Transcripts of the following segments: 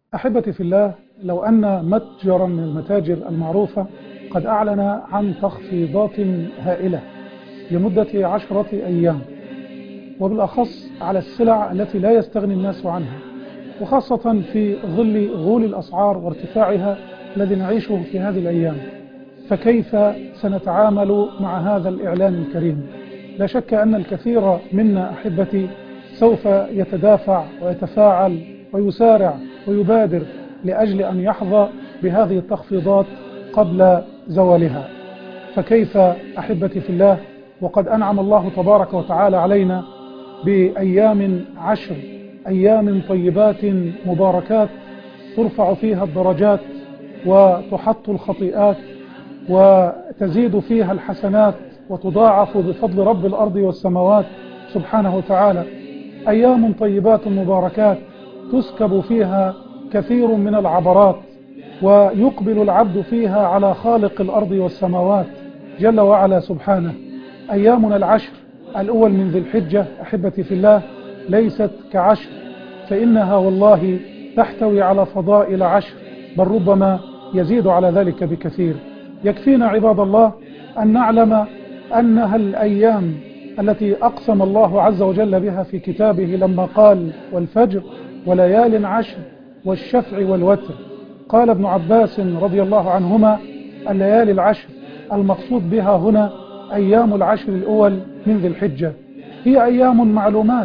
أحبتي في الله، لو أن متجرا من المتاجر المعروفة قد أعلن عن تخفيضات هائلة لمدة 10 أيام، وبالأخص على السلع التي لا يستغني الناس عنها، وخاصة في ظل غول الأسعار وارتفاعها الذي نعيشه في هذه الأيام، فكيف سنتعامل مع هذا الإعلان الكريم؟ لا شك أن الكثير منا أحبتي سوف يتدافع ويتفاعل ويسارع ويبادر لأجل أن يحظى بهذه التخفيضات قبل زوالها. فكيف أحبتي في الله وقد أنعم الله تبارك وتعالى علينا بأيام 10 أيام طيبات مباركات ترفع فيها الدرجات وتحط الخطيئات وتزيد فيها الحسنات وتضاعف بفضل رب الأرض والسماوات سبحانه وتعالى. أيام طيبات مباركات تسكب فيها كثير من العبرات ويقبل العبد فيها على خالق الأرض والسماوات جل وعلا سبحانه. أيامنا 10 الأول من ذي الحجة أحبتي في الله ليست ك10، فإنها والله تحتوي على فضائل 10، بل ربما يزيد على ذلك بكثير. يكفينا عباد الله أن نعلم أنها الأيام التي أقسم الله عز وجل بها في كتابه لما قال والفجر وليال 10 والشفع والوتر. قال ابن عباس رضي الله عنهما الليالي 10 المقصود بها هنا أيام 10 الأول من ذي الحجة، هي أيام معلومات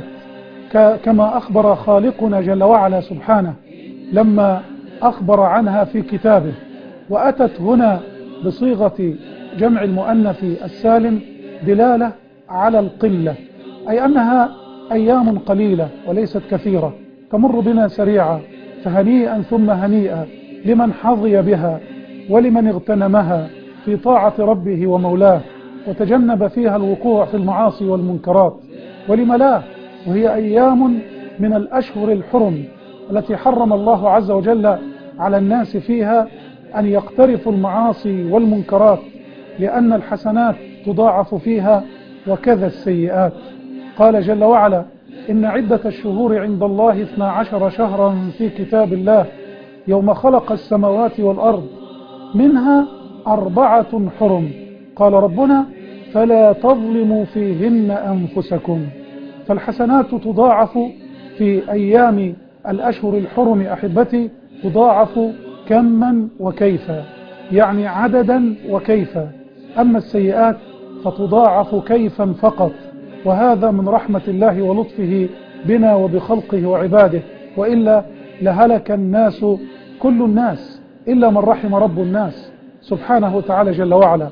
كما أخبر خالقنا جل وعلا سبحانه لما أخبر عنها في كتابه، وأتت هنا بصيغة جمع المؤنث السالم دلالة على القلة، أي أنها أيام قليلة وليست كثيرة تمر بنا سريعا، فهنيئا ثم هنيئا لمن حظي بها ولمن اغتنمها في طاعة ربه ومولاه وتجنب فيها الوقوع في المعاصي والمنكرات. ولم لا، وهي أيام من الأشهر الحرم التي حرم الله عز وجل على الناس فيها أن يقترفوا المعاصي والمنكرات، لأن الحسنات تضاعف فيها وكذا السيئات. قال جل وعلا إن عدة الشهور عند الله 12 شهرا في كتاب الله يوم خلق السماوات والأرض منها 4 حرم، قال ربنا فلا تظلموا فيهن أنفسكم. فالحسنات تضاعف في أيام الأشهر الحرم أحبتي، تضاعف كما وكيفا، يعني عددا وكيفا. أما السيئات فتضاعف كيفا فقط، وهذا من رحمة الله ولطفه بنا وبخلقه وعباده، وإلا لهلك الناس كل الناس إلا من رحم رب الناس سبحانه وتعالى جل وعلا.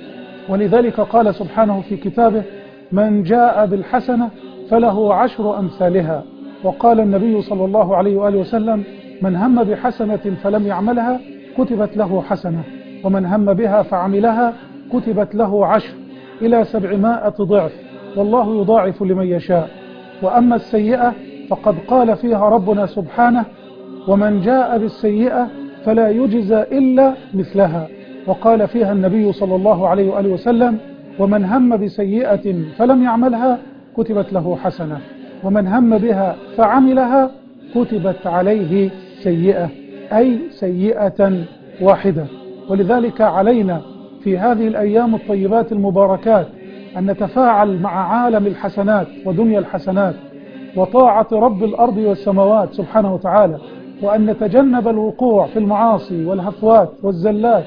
ولذلك قال سبحانه في كتابه من جاء بالحسنة فله 10 أمثالها. وقال النبي صلى الله عليه وآله وسلم من هم بحسنة فلم يعملها كتبت له حسنة، ومن هم بها فعملها كتبت له 10 إلى 700 ضعف، والله يضاعف لمن يشاء. وأما السيئة فقد قال فيها ربنا سبحانه ومن جاء بالسيئة فلا يجزى إلا مثلها، وقال فيها النبي صلى الله عليه وآله وسلم ومن هم بسيئة فلم يعملها كتبت له حسنة، ومن هم بها فعملها كتبت عليه سيئة، أي سيئة واحدة. ولذلك علينا في هذه الأيام الطيبات المباركات أن نتفاعل مع عالم الحسنات ودنيا الحسنات وطاعة رب الأرض والسماوات سبحانه وتعالى، وأن نتجنب الوقوع في المعاصي والهفوات والزلات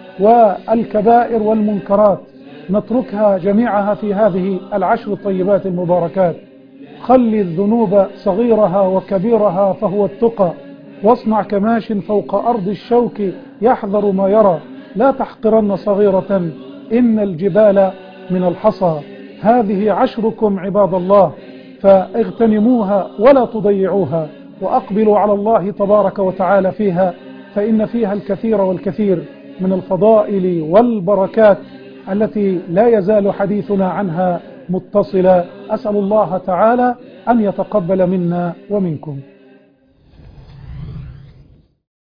والكبائر والمنكرات، نتركها جميعها في هذه 10 الطيبات المباركات. خلي الذنوب صغيرها وكبيرها فهو التقى، واصنع كماش فوق أرض الشوك يحذر ما يرى، لا تحقرن صغيرة إن الجبال من الحصى. هذه 10كم عباد الله، فاغتنموها ولا تضيعوها، وأقبلوا على الله تبارك وتعالى فيها، فإن فيها الكثير والكثير من الفضائل والبركات التي لا يزال حديثنا عنها متصلا. أسأل الله تعالى أن يتقبل منا ومنكم.